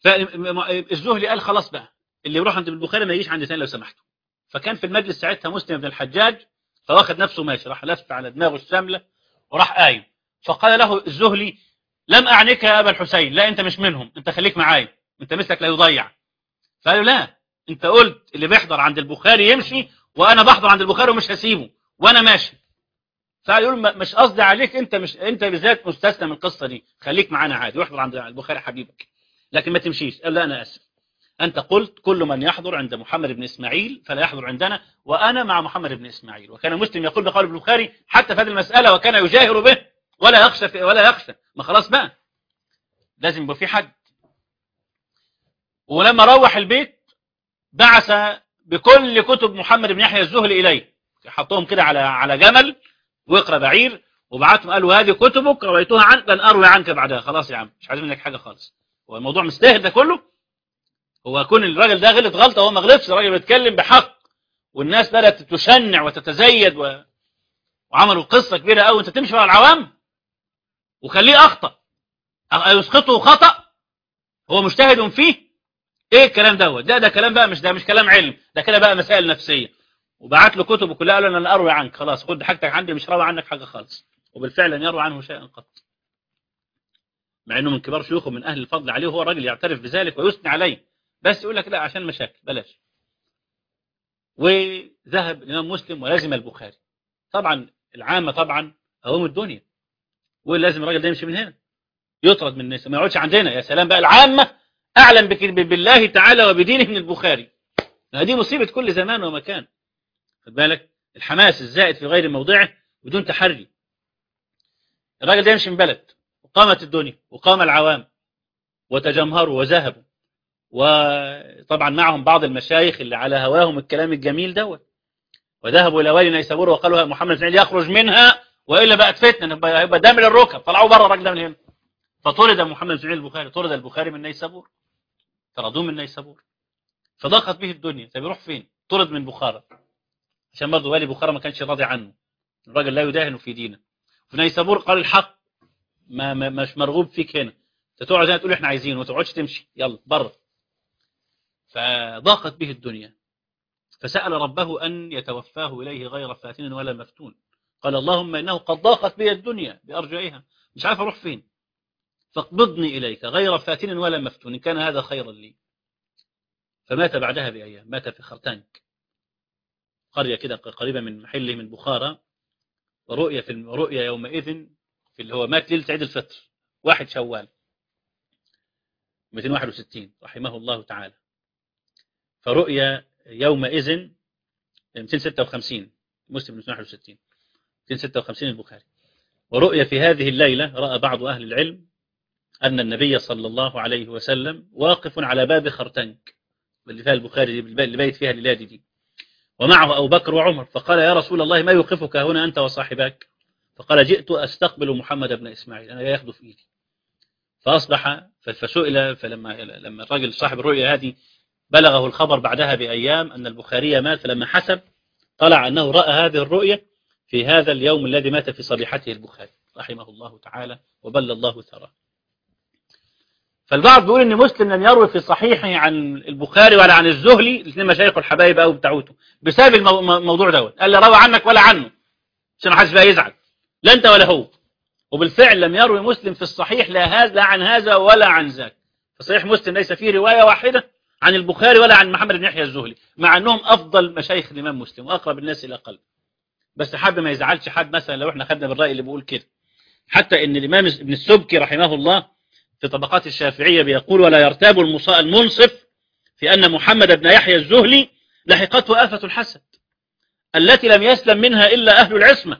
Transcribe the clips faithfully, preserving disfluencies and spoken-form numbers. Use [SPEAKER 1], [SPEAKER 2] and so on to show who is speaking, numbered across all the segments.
[SPEAKER 1] فالزهري قال خلاص بقى اللي يروح عند البخاري ما يجيش عند تاني لو سمحتوا. فكان في المجلس ساعتها مسلم بن الحجاج، فواخد نفسه ماشي، راح لف على دماغه الشامله وراح قايم. فقال له الزهري لم اعنيك يا ابا الحسين، لا انت مش منهم، انت خليك معايا، انت مثلك لا يضيع. فقال له لا، انت قلت اللي بيحضر عند البخاري يمشي، وانا بحضر عند البخاري ومش هسيبه وانا ماشي. فقال له مش قصدي عليك انت، مش انت بالذات مستثنى من القصه دي، خليك معانا عادي واحضر عند البخاري حبيبك، لكن ما تمشيش. قال لا انا اسف، انت قلت كل من يحضر عند محمد بن اسماعيل فلا يحضر عندنا، وانا مع محمد بن اسماعيل. وكان مسلم يقول بقول البخاري حتى في هذه المساله، وكان يجاهر به ولا يخشى ولا يخشى. ما خلاص بقى لازم يبقى في حد. ولما روح البيت بعث بكل كتب محمد بن يحيى الزهري اليه، حطهم كده على على جمل ويقرا بعير، وبعتهم قال له هذه كتبك رويتها عنك لن اروي عنك بعدها، خلاص يا عم مش عايز منك حاجه خالص. هو الموضوع مستاهل ده كله؟ هو كون الراجل ده غلط غلطه وهو ما غلطش، الراجل بيتكلم بحق والناس بدات تشنع وتتزيد و... وعملوا قصه كبيره قوي، انت تمشي مع العوام وخليه اخطا يسقطه خطا هو مجتهد فيه؟ ايه الكلام دوت؟ ده ده كلام بقى، مش ده مش كلام علم، ده كده بقى مسائل نفسيه. وبعت له كتب كلها، قال له انا اروي عنك، خلاص خد حاجتك عندي، مش راوي عنك حاجه خالص. وبالفعل لم يروي عنه شيئا قط، مع انه من كبار شيوخه من اهل الفضل عليه، وهو راجل يعترف بذلك ويثني عليه، بس يقول لك لا عشان مشاكل بلاش. وذهب الامام مسلم ولازم البخاري. طبعا العامه طبعا هوم الدنيا، ولازم الراجل ده يمشي من هنا، يطرد من الناس، ما يقعدش عندنا. يا سلام بقى، العامه اعلم بالله تعالى وبدينه من البخاري. هذه مصيبه كل زمان ومكان. خد بالك، الحماس الزائد في غير موضعه بدون تحري. الراجل ده يمشي من بلد، وقامت الدنيا وقام العوام وتجمهروا وذهبوا، وطبعا معهم بعض المشايخ اللي على هواهم الكلام الجميل دوت، وذهبوا الى وادي نيسابور وقالوا محمد بن اسماعيل يخرج منها والا بقت فتنه، يبقى دامر الركب. طلعوا بره الراجل ده من هنا. فطرد محمد بن اسماعيل البخاري، طرد البخاري من نيسابور، طردوه من نيسابور. فضاقت به الدنيا. طب يروح فين؟ طرد من بخارى، عشان برضه والي بخارى ما كانش راضي عنه، الراجل لا يداهن في دينه. في نيسابور قال الحق، ما, ما مش مرغوب فيك هنا، انت تقعد هنا تقول احنا عايزين وما تقعدش تمشي، يلا بره. فضاقت به الدنيا، فسأل ربه أن يتوفاه إليه غير فاتن ولا مفتون. قال اللهم إنه قد ضاقت بي الدنيا بأرجائها، مش عارف أروح فين، فاقبضني إليك غير فاتن ولا مفتون إن كان هذا خيرا لي. فمات بعدها بأيام، مات في خرتانك، قرية كده قريبة من محله من بخارى. ورؤية في رؤية يومئذ في اللي هو مات ليلة عيد الفطر واحد شوال مئتين وواحد وستين رحمه الله تعالى. فرؤية يومئذ مئتين وستة وخمسين مسلم مئتين وواحد وستين مئتين وستة وخمسين البخاري. ورؤية في هذه الليلة رأى بعض أهل العلم أن النبي صلى الله عليه وسلم واقف على باب خرتنك اللي فيها البخاري اللي بايت فيها الليلة دي، ومعه أبو بكر وعمر. فقال يا رسول الله ما يوقفك هنا أنت وصاحبك؟ فقال جئت أستقبل محمد بن إسماعيل، أنا ياخده في إيدي. فأصبح فسئل، فلما لما الرجل صاحب الرؤيا هذه بلغه الخبر بعدها بأيام أن البخاري مات، فلما حسب طلع أنه رأى هذه الرؤيا في هذا اليوم الذي مات في صبيحته البخاري رحمه الله تعالى وبل الله ثراه. فالبعض بيقول ان مسلم لم يروي في صحيحه عن البخاري ولا عن الزهري، الاثنين مشايخ الحبايب او بتاعته، بسبب الموضوع دوت. قال لا روى عنك ولا عنه عشان ما حدش بقى يزعل، لا انت ولا هو. وبالفعل لم يروي مسلم في الصحيح لا هذا لا عن هذا ولا عن ذاك. فصحيح مسلم ليس فيه روايه واحده عن البخاري ولا عن محمد بن يحيى الزهري، مع انهم افضل مشايخ الامام مسلم واقرب الناس الى قلبه. بس حد ما يزعلش حد مثلا لو احنا خدنا بالراي اللي بيقول كده. حتى ان الامام ابن السبكي رحمه الله في طبقات الشافعية بيقول ولا يرتاب المنصف في أن محمد بن يحيى الزهري لحقته آفة الحسد التي لم يسلم منها إلا أهل العصمة،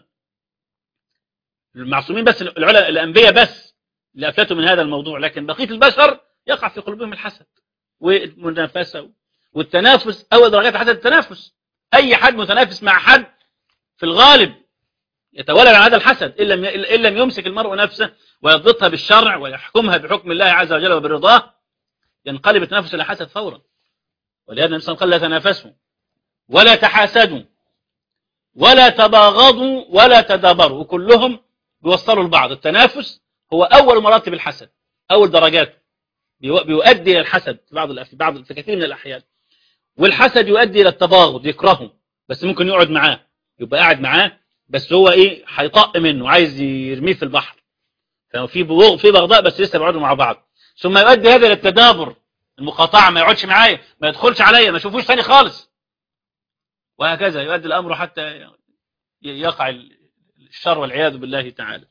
[SPEAKER 1] المعصومين بس، العلماء الأنبياء بس اللي أفلتوا من هذا الموضوع، لكن بقية البشر يقع في قلوبهم الحسد والمنافسة والتنافس. أول درجات الحسد التنافس، أي حد متنافس مع حد في الغالب يتولد عن هذا الحسد إن لم إن لم يمسك المرء نفسه ويضبطها بالشرع ويحكمها بحكم الله عز وجل وبرضاه، ينقلب التنافس إلى حسد فورا. ولهذا النبي صلى الله عليه وسلم قال لا تنافسوا ولا تحاسدوا ولا تباغضوا ولا تدابروا، وكلهم بيوصلوا لبعض. التنافس هو أول مراتب الحسد، أول درجاته بيؤدي إلى الحسد في بعض في بعض في كثير من الأحيان. والحسد يؤدي إلى التباغض، يكرهه بس ممكن يقعد معاه، يبقى قاعد معاه بس هو إيه هيطق منه عايز يرميه في البحر، ففي بغض في بغضاء بس لسه بيقعدوا مع بعض. ثم يؤدي هذا إلى التدابر، المقاطعة، ما يقعدش معايا، ما يدخلش عليا، ما يشوفوش ثاني خالص، وهكذا يؤدي الأمر حتى يقع الشر والعياذ بالله تعالى.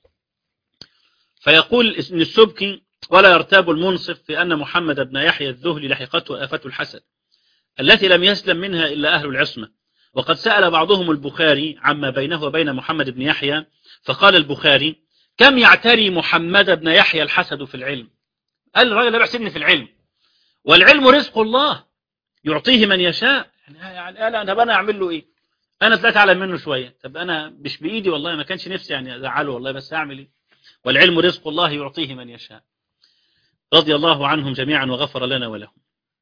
[SPEAKER 1] فيقول ابن السبكي: ولا يرتاب المنصف في أن محمد بن يحيى الذهلي لحقته آفة الحسد التي لم يسلم منها إلا أهل العصمة. وقد سأل بعضهم البخاري عما بينه وبين محمد بن يحيى، فقال البخاري: كم يعتري محمد بن يحيى الحسد في العلم؟ قال الراجل لا بيحسدني في العلم، والعلم رزق الله يعطيه من يشاء. يعني قال أنا أنا أعمل له إيه؟ أنا طلعت أعلم منه شوية، طب أنا مش بإيدي والله، ما كانش نفسي يعني أزعله والله، بس أعمل إيه؟ والعلم رزق الله يعطيه من يشاء. رضي الله عنهم جميعا وغفر لنا ولهم.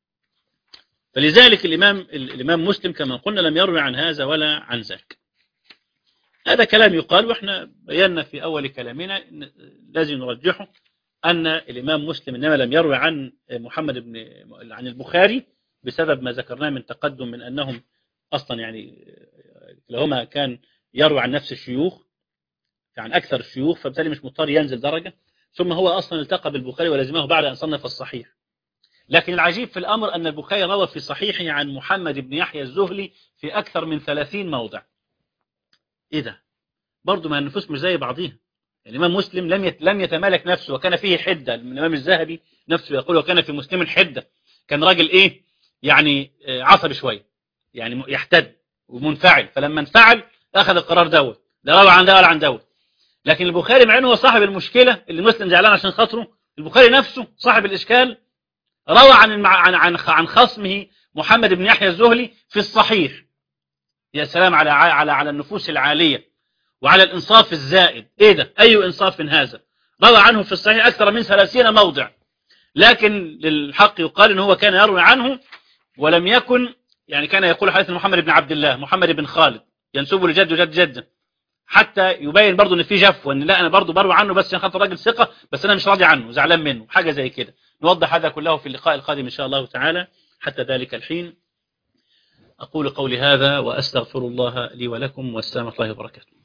[SPEAKER 1] فلذلك الإمام الإمام مسلم كما قلنا لم يروي عن هذا ولا عن ذاك. هذا كلام يقال، وإحنا بينا في أول كلامنا لازم نرجحه أن الإمام مسلم إنما لم يروي عن محمد بن عن البخاري بسبب ما ذكرناه من تقدم من أنهم أصلا يعني لهما كان يروي عن نفس الشيوخ، عن أكثر الشيوخ، فبالتالي مش مضطر ينزل درجة. ثم هو أصلا التقى بالبخاري ولزمه بعد أن صنف الصحيح. لكن العجيب في الأمر أن البخاري روى في صحيحه عن محمد بن يحيى الذهلي في أكثر من ثلاثين موضع. إيه ده؟ برضو ما النفوس مش زي بعضيها. الإمام مسلم لم يت... لم يتمالك نفسه، وكان فيه حدة. الإمام الذهبي نفسه يقول وكان في مسلم حدة، كان راجل إيه يعني عصبي شوية، يعني يحتد ومنفعل، فلما انفعل أخذ القرار دوت، لا روى عن ده ولا عن دوت. لكن البخاري مع أنه هو صاحب المشكلة اللي مسلم زعلان عشان خاطره، البخاري نفسه صاحب الإشكال روى عن عن عن عن خصمه محمد بن يحيى الذهلي في الصحيح. يا سلام على على على النفوس العالية وعلى الإنصاف الزائد. إيه ده؟ أي إنصاف هذا؟ روى عنه في الصحيح أكثر من ثلاثين موضع. لكن للحق يقال إن هو كان يروي عنه ولم يكن يعني كان يقول حديث محمد بن عبد الله، محمد بن خالد، ينسبه لجد وجد جده، حتى يبين برضه ان في جف، وان لا انا برضه بروي عنه بس عشان خاطر راجل ثقه، بس انا مش راضي عنه، زعلان منه، حاجه زي كده. نوضح هذا كله في اللقاء القادم ان شاء الله تعالى. حتى ذلك الحين اقول قولي هذا واستغفر الله لي ولكم، والسلام عليكم ورحمه الله وبركاته.